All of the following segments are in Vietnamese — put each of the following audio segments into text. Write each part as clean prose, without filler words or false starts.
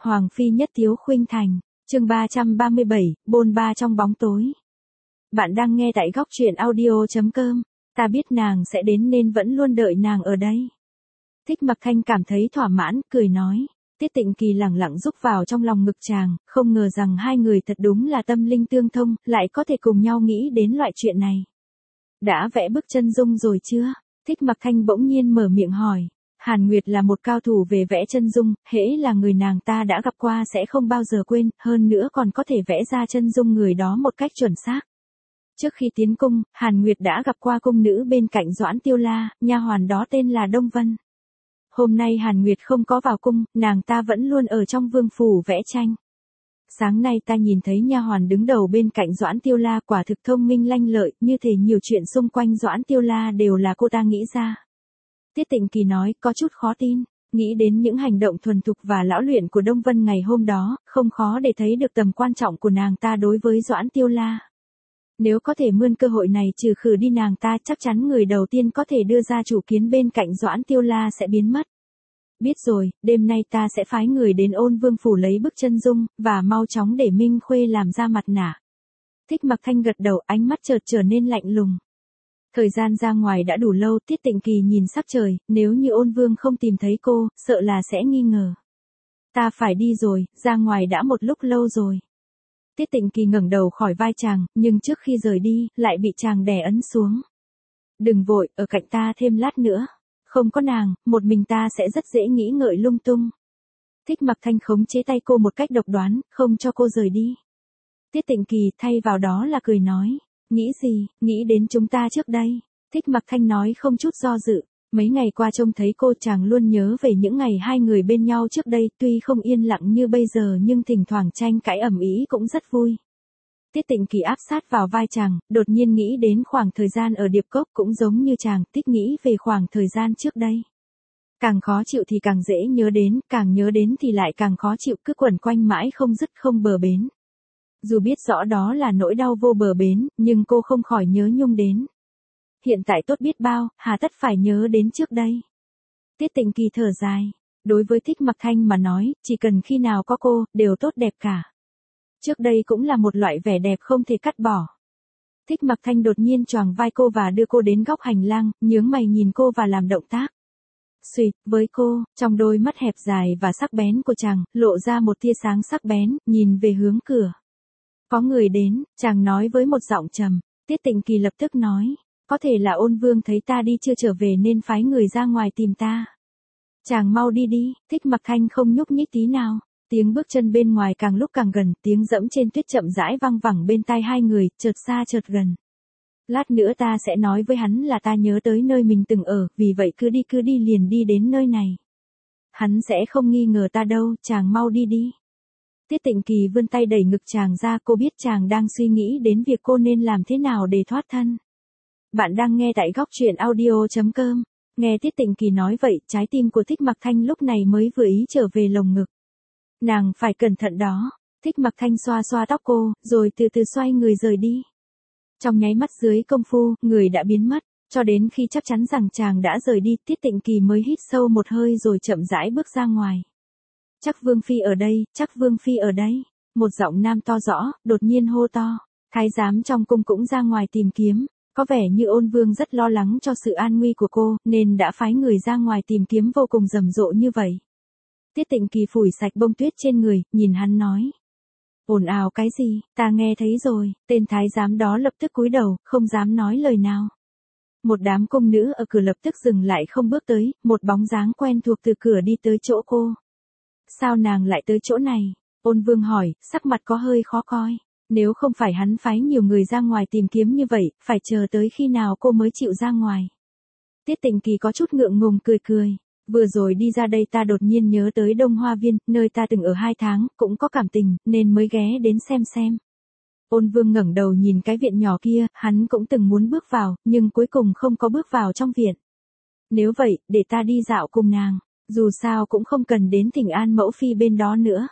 Hoàng phi nhất tiếu khuynh thành, chương 337, bôn ba trong bóng tối. Bạn đang nghe tại góc truyện audio.com, ta biết nàng sẽ đến nên vẫn luôn đợi nàng ở đây. Thích Mặc Thanh cảm thấy thỏa mãn, cười nói. Tiết Tịnh Kỳ lẳng lặng rúc vào trong lòng ngực chàng, không ngờ rằng hai người thật đúng là tâm linh tương thông, lại có thể cùng nhau nghĩ đến loại chuyện này. Đã vẽ bức chân dung rồi chưa? Thích Mặc Thanh bỗng nhiên mở miệng hỏi. Hàn Nguyệt là một cao thủ về vẽ chân dung, hễ là người nàng ta đã gặp qua sẽ không bao giờ quên, hơn nữa còn có thể vẽ ra chân dung người đó một cách chuẩn xác. Trước khi tiến cung, Hàn Nguyệt đã gặp qua cung nữ bên cạnh Doãn Tiêu La, nha hoàn đó tên là Đông Vân. Hôm nay Hàn Nguyệt không có vào cung, nàng ta vẫn luôn ở trong vương phủ vẽ tranh. Sáng nay ta nhìn thấy nha hoàn đứng đầu bên cạnh Doãn Tiêu La quả thực thông minh lanh lợi, như thể nhiều chuyện xung quanh Doãn Tiêu La đều là cô ta nghĩ ra. Tiết Tịnh Kỳ nói, có chút khó tin, nghĩ đến những hành động thuần thục và lão luyện của Đông Vân ngày hôm đó, không khó để thấy được tầm quan trọng của nàng ta đối với Doãn Tiêu La. Nếu có thể mượn cơ hội này trừ khử đi nàng ta, chắc chắn người đầu tiên có thể đưa ra chủ kiến bên cạnh Doãn Tiêu La sẽ biến mất. Biết rồi, đêm nay ta sẽ phái người đến Ôn Vương phủ lấy bức chân dung, và mau chóng để Minh Khuê làm ra mặt nạ. Thích Mặc Thanh gật đầu, ánh mắt chợt trở nên lạnh lùng. Thời gian ra ngoài đã đủ lâu, Tiết Tịnh Kỳ nhìn sắc trời, nếu như Ôn Vương không tìm thấy cô, sợ là sẽ nghi ngờ. Ta phải đi rồi, ra ngoài đã một lúc lâu rồi. Tiết Tịnh Kỳ ngẩng đầu khỏi vai chàng, nhưng trước khi rời đi, lại bị chàng đè ấn xuống. Đừng vội, ở cạnh ta thêm lát nữa. Không có nàng, một mình ta sẽ rất dễ nghĩ ngợi lung tung. Thích Mặc Thanh khống chế tay cô một cách độc đoán, không cho cô rời đi. Tiết Tịnh Kỳ thay vào đó là cười nói. Nghĩ gì, nghĩ đến chúng ta trước đây. Thích Mặc Thanh nói không chút do dự. Mấy ngày qua trông thấy cô chàng luôn nhớ về những ngày hai người bên nhau trước đây, tuy không yên lặng như bây giờ nhưng thỉnh thoảng tranh cãi ầm ĩ cũng rất vui. Tiết Tịnh Kỳ áp sát vào vai chàng, đột nhiên nghĩ đến khoảng thời gian ở Điệp Cốc cũng giống như chàng, tích nghĩ về khoảng thời gian trước đây. Càng khó chịu thì càng dễ nhớ đến, càng nhớ đến thì lại càng khó chịu, cứ quẩn quanh mãi không dứt không bờ bến. Dù biết rõ đó là nỗi đau vô bờ bến, nhưng cô không khỏi nhớ nhung đến. Hiện tại tốt biết bao, hà tất phải nhớ đến trước đây. Tiết Tịnh Kỳ thở dài. Đối với Thích Mặc Thanh mà nói, chỉ cần khi nào có cô, đều tốt đẹp cả. Trước đây cũng là một loại vẻ đẹp không thể cắt bỏ. Thích Mặc Thanh đột nhiên choàng vai cô và đưa cô đến góc hành lang, nhướng mày nhìn cô và làm động tác. Xuyệt, với cô, trong đôi mắt hẹp dài và sắc bén của chàng, lộ ra một tia sáng sắc bén, nhìn về hướng cửa. Có người đến, chàng nói với một giọng trầm. Tiết Tịnh Kỳ lập tức nói. Có thể là Ôn Vương thấy ta đi chưa trở về nên phái người ra ngoài tìm ta. Chàng mau đi đi, Thích Mặc Thanh không nhúc nhích tí nào. Tiếng bước chân bên ngoài càng lúc càng gần, tiếng dẫm trên tuyết chậm rãi vang vẳng bên tai hai người, chợt xa chợt gần. Lát nữa ta sẽ nói với hắn là ta nhớ tới nơi mình từng ở, vì vậy cứ đi liền đi đến nơi này. Hắn sẽ không nghi ngờ ta đâu, chàng mau đi đi. Tiết Tịnh Kỳ vươn tay đẩy ngực chàng ra, cô biết chàng đang suy nghĩ đến việc cô nên làm thế nào để thoát thân. Bạn đang nghe tại góc truyện audio.com. Nghe Tiết Tịnh Kỳ nói vậy, trái tim của Thích Mặc Thanh lúc này mới vừa ý trở về lồng ngực. Nàng phải cẩn thận đó. Thích Mặc Thanh xoa xoa tóc cô, rồi từ từ xoay người rời đi. Trong nháy mắt dưới công phu, người đã biến mất. Cho đến khi chắc chắn rằng chàng đã rời đi, Tiết Tịnh Kỳ mới hít sâu một hơi rồi chậm rãi bước ra ngoài. Chắc Vương Phi ở đây, chắc Vương Phi ở đây. Một giọng nam to rõ, đột nhiên hô to. Thái giám trong cung cũng ra ngoài tìm kiếm. Có vẻ như Ôn Vương rất lo lắng cho sự an nguy của cô, nên đã phái người ra ngoài tìm kiếm vô cùng rầm rộ như vậy. Tiết Tịnh Kỳ phủi sạch bông tuyết trên người, nhìn hắn nói. Ồn ào cái gì, ta nghe thấy rồi, tên thái giám đó lập tức cúi đầu, không dám nói lời nào. Một đám cung nữ ở cửa lập tức dừng lại không bước tới, một bóng dáng quen thuộc từ cửa đi tới chỗ cô. Sao nàng lại tới chỗ này? Ôn Vương hỏi, sắc mặt có hơi khó coi. Nếu không phải hắn phái nhiều người ra ngoài tìm kiếm như vậy, phải chờ tới khi nào cô mới chịu ra ngoài. Tiết Tịnh Kỳ có chút ngượng ngùng cười cười. Vừa rồi đi ra đây ta đột nhiên nhớ tới Đông Hoa Viên, nơi ta từng ở 2 tháng, cũng có cảm tình, nên mới ghé đến xem. Ôn Vương ngẩng đầu nhìn cái viện nhỏ kia, hắn cũng từng muốn bước vào, nhưng cuối cùng không có bước vào trong viện. Nếu vậy, để ta đi dạo cùng nàng, dù sao cũng không cần đến Thỉnh An mẫu phi bên đó nữa.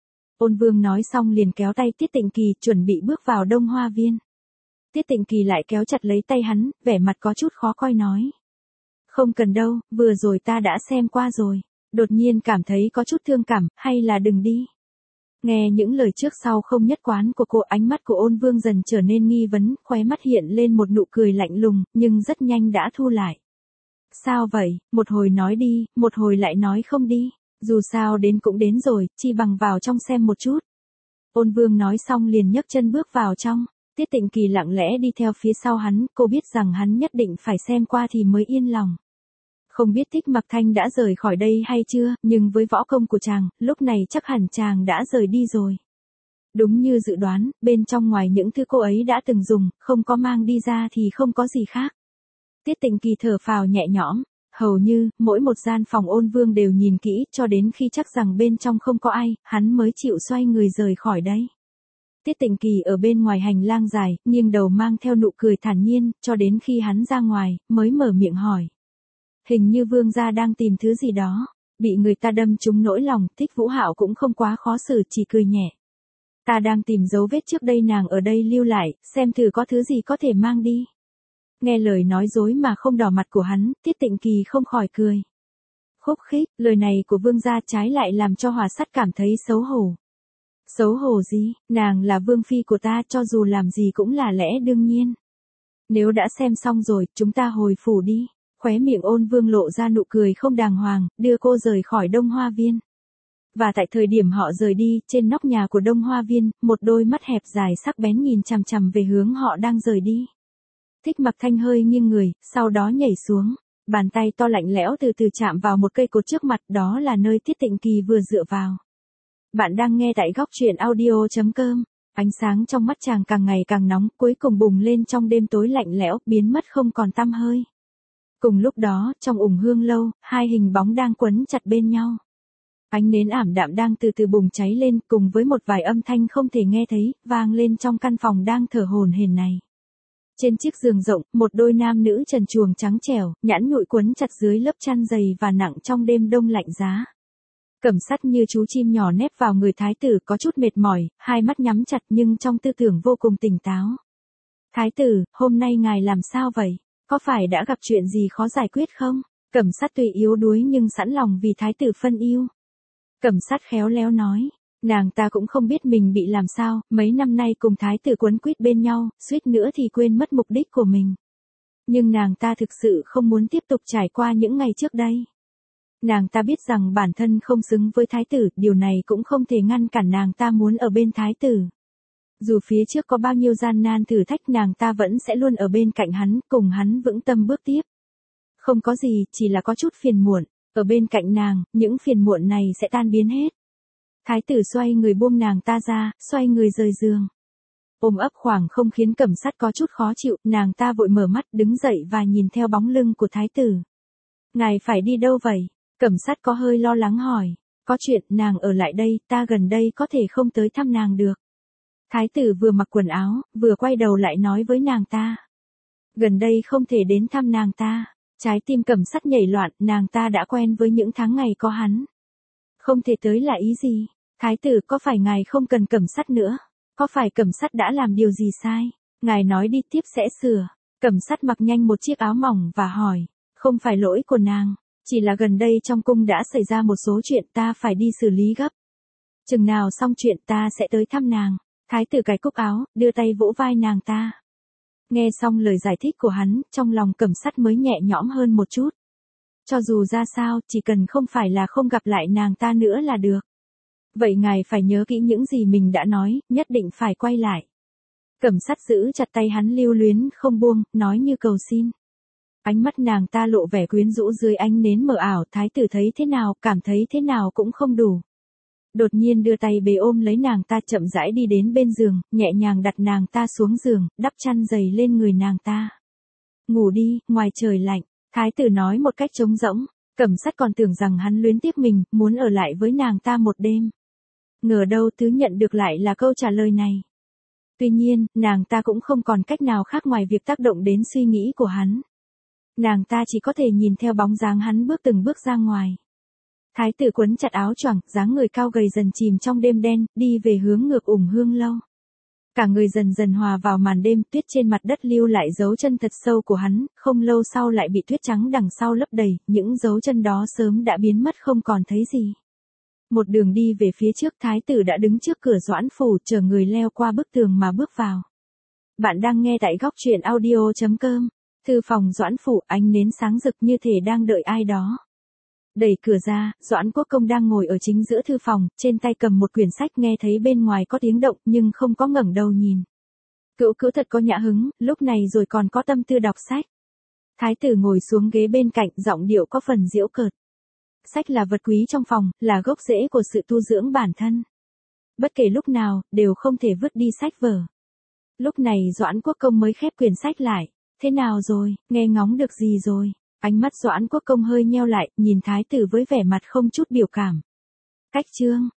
Ôn Vương nói xong liền kéo tay Tiết Tịnh Kỳ chuẩn bị bước vào Đông Hoa Viên. Tiết Tịnh Kỳ lại kéo chặt lấy tay hắn, vẻ mặt có chút khó coi nói. Không cần đâu, vừa rồi ta đã xem qua rồi. Đột nhiên cảm thấy có chút thương cảm, hay là đừng đi. Nghe những lời trước sau không nhất quán của cô, ánh mắt của Ôn Vương dần trở nên nghi vấn, khóe mắt hiện lên một nụ cười lạnh lùng, nhưng rất nhanh đã thu lại. Sao vậy, một hồi nói đi, một hồi lại nói không đi. Dù sao đến cũng đến rồi, chi bằng vào trong xem một chút. Ôn Vương nói xong liền nhấc chân bước vào trong. Tiết Tịnh Kỳ lặng lẽ đi theo phía sau hắn, cô biết rằng hắn nhất định phải xem qua thì mới yên lòng. Không biết Thích Mặc Thanh đã rời khỏi đây hay chưa, nhưng với võ công của chàng, lúc này chắc hẳn chàng đã rời đi rồi. Đúng như dự đoán, bên trong ngoài những thứ cô ấy đã từng dùng, không có mang đi ra thì không có gì khác. Tiết Tịnh Kỳ thở phào nhẹ nhõm, hầu như, mỗi một gian phòng Ôn Vương đều nhìn kỹ cho đến khi chắc rằng bên trong không có ai, hắn mới chịu xoay người rời khỏi đấy. Tiết Tịnh Kỳ ở bên ngoài hành lang dài, nghiêng đầu mang theo nụ cười thản nhiên, cho đến khi hắn ra ngoài, mới mở miệng hỏi. Hình như Vương gia đang tìm thứ gì đó, bị người ta đâm trúng nỗi lòng, Thích Vũ Hạo cũng không quá khó xử, chỉ cười nhẹ. Ta đang tìm dấu vết trước đây nàng ở đây lưu lại, xem thử có thứ gì có thể mang đi. Nghe lời nói dối mà không đỏ mặt của hắn, Tiết Tịnh Kỳ không khỏi cười. Khúc khích, lời này của Vương gia trái lại làm cho Hòa Sắt cảm thấy xấu hổ. Xấu hổ gì, nàng là vương phi của ta, cho dù làm gì cũng là lẽ đương nhiên. Nếu đã xem xong rồi, chúng ta hồi phủ đi. Khóe miệng Ôn Vương lộ ra nụ cười không đàng hoàng, đưa cô rời khỏi Đông Hoa Viên. Và tại thời điểm họ rời đi, trên nóc nhà của Đông Hoa Viên, một đôi mắt hẹp dài sắc bén nhìn chằm chằm về hướng họ đang rời đi. Thích Mặc Thanh hơi nghiêng người, sau đó nhảy xuống. Bàn tay to lạnh lẽo từ từ chạm vào một cây cột trước mặt, đó là nơi Tiết Tịnh Kỳ vừa dựa vào. Bạn đang nghe tại góc truyện audio.com. Ánh sáng trong mắt chàng càng ngày càng nóng, cuối cùng bùng lên trong đêm tối lạnh lẽo, biến mất không còn tăm hơi. Cùng lúc đó, trong ủng hương lâu, hai hình bóng đang quấn chặt bên nhau. Ánh nến ảm đạm đang từ từ bùng cháy lên, cùng với một vài âm thanh không thể nghe thấy, vang lên trong căn phòng đang thở hổn hển này. Trên chiếc giường rộng, một đôi nam nữ trần truồng trắng trẻo, nhẵn nhụi quấn chặt dưới lớp chăn dày và nặng trong đêm đông lạnh giá. Cẩm Sắt như chú chim nhỏ nép vào người thái tử, có chút mệt mỏi, hai mắt nhắm chặt nhưng trong tư tưởng vô cùng tỉnh táo. Thái tử, hôm nay ngài làm sao vậy? Có phải đã gặp chuyện gì khó giải quyết không? Cẩm Sắt tuy yếu đuối nhưng sẵn lòng vì thái tử phân yêu. Cẩm Sắt khéo léo nói, nàng ta cũng không biết mình bị làm sao, mấy năm nay cùng thái tử quấn quýt bên nhau, suýt nữa thì quên mất mục đích của mình. Nhưng nàng ta thực sự không muốn tiếp tục trải qua những ngày trước đây. Nàng ta biết rằng bản thân không xứng với thái tử, điều này cũng không thể ngăn cản nàng ta muốn ở bên thái tử. Dù phía trước có bao nhiêu gian nan thử thách, nàng ta vẫn sẽ luôn ở bên cạnh hắn, cùng hắn vững tâm bước tiếp. Không có gì, chỉ là có chút phiền muộn, ở bên cạnh nàng, những phiền muộn này sẽ tan biến hết. Thái tử xoay người buông nàng ta ra, xoay người rời giường. Ôm ấp khoảng không khiến Cẩm Sắt có chút khó chịu, nàng ta vội mở mắt đứng dậy và nhìn theo bóng lưng của thái tử. Ngài phải đi đâu vậy? Cẩm Sắt có hơi lo lắng hỏi. Có chuyện, nàng ở lại đây, ta gần đây có thể không tới thăm nàng được. Thái tử vừa mặc quần áo, vừa quay đầu lại nói với nàng ta. Gần đây không thể đến thăm nàng ta. Trái tim Cẩm Sắt nhảy loạn, nàng ta đã quen với những tháng ngày có hắn. Không thể tới là ý gì? Thái tử, có phải ngài không cần Cẩm Sắt nữa? Có phải Cẩm Sắt đã làm điều gì sai? Ngài nói đi, tiếp sẽ sửa. Cẩm Sắt mặc nhanh một chiếc áo mỏng và hỏi. Không phải lỗi của nàng. Chỉ là gần đây trong cung đã xảy ra một số chuyện, ta phải đi xử lý gấp. Chừng nào xong chuyện ta sẽ tới thăm nàng. Thái tử cài cúc áo, đưa tay vỗ vai nàng ta. Nghe xong lời giải thích của hắn, trong lòng Cẩm Sắt mới nhẹ nhõm hơn một chút. Cho dù ra sao, chỉ cần không phải là không gặp lại nàng ta nữa là được. Vậy ngài phải nhớ kỹ những gì mình đã nói, nhất định phải quay lại. Cẩm Sắt giữ chặt tay hắn lưu luyến không buông, nói như cầu xin. Ánh mắt nàng ta lộ vẻ quyến rũ dưới ánh nến mờ ảo, thái tử thấy thế nào, cảm thấy thế nào cũng không đủ. Đột nhiên đưa tay bế ôm lấy nàng ta, chậm rãi đi đến bên giường, nhẹ nhàng đặt nàng ta xuống giường, đắp chăn dày lên người nàng ta. Ngủ đi, ngoài trời lạnh, thái tử nói một cách trống rỗng. Cẩm Sắt còn tưởng rằng hắn luyến tiếc mình, muốn ở lại với nàng ta một đêm. Ngờ đâu thứ nhận được lại là câu trả lời này. Tuy nhiên, nàng ta cũng không còn cách nào khác ngoài việc tác động đến suy nghĩ của hắn. Nàng ta chỉ có thể nhìn theo bóng dáng hắn bước từng bước ra ngoài. Thái tử quấn chặt áo choàng, dáng người cao gầy dần chìm trong đêm đen, đi về hướng ngược ủng hương lâu. Cả người dần dần hòa vào màn đêm, tuyết trên mặt đất lưu lại dấu chân thật sâu của hắn, không lâu sau lại bị tuyết trắng đằng sau lấp đầy, những dấu chân đó sớm đã biến mất không còn thấy gì. Một đường đi về phía trước, thái tử đã đứng trước cửa Doãn phủ, chờ người leo qua bức tường mà bước vào. Bạn đang nghe tại góc truyện audio.com. Thư phòng Doãn phủ, ánh nến sáng rực như thể đang đợi ai đó. Đẩy cửa ra, Doãn Quốc Công đang ngồi ở chính giữa thư phòng, trên tay cầm một quyển sách, nghe thấy bên ngoài có tiếng động nhưng không có ngẩng đầu nhìn. Cữu cữu thật có nhã hứng, lúc này rồi còn có tâm tư đọc sách. Thái tử ngồi xuống ghế bên cạnh, giọng điệu có phần giễu cợt. Sách là vật quý trong phòng, là gốc rễ của sự tu dưỡng bản thân. Bất kể lúc nào, đều không thể vứt đi sách vở. Lúc này Doãn Quốc Công mới khép quyển sách lại. Thế nào rồi, nghe ngóng được gì rồi? Ánh mắt Doãn Quốc Công hơi nheo lại, nhìn thái tử với vẻ mặt không chút biểu cảm. Cách chương,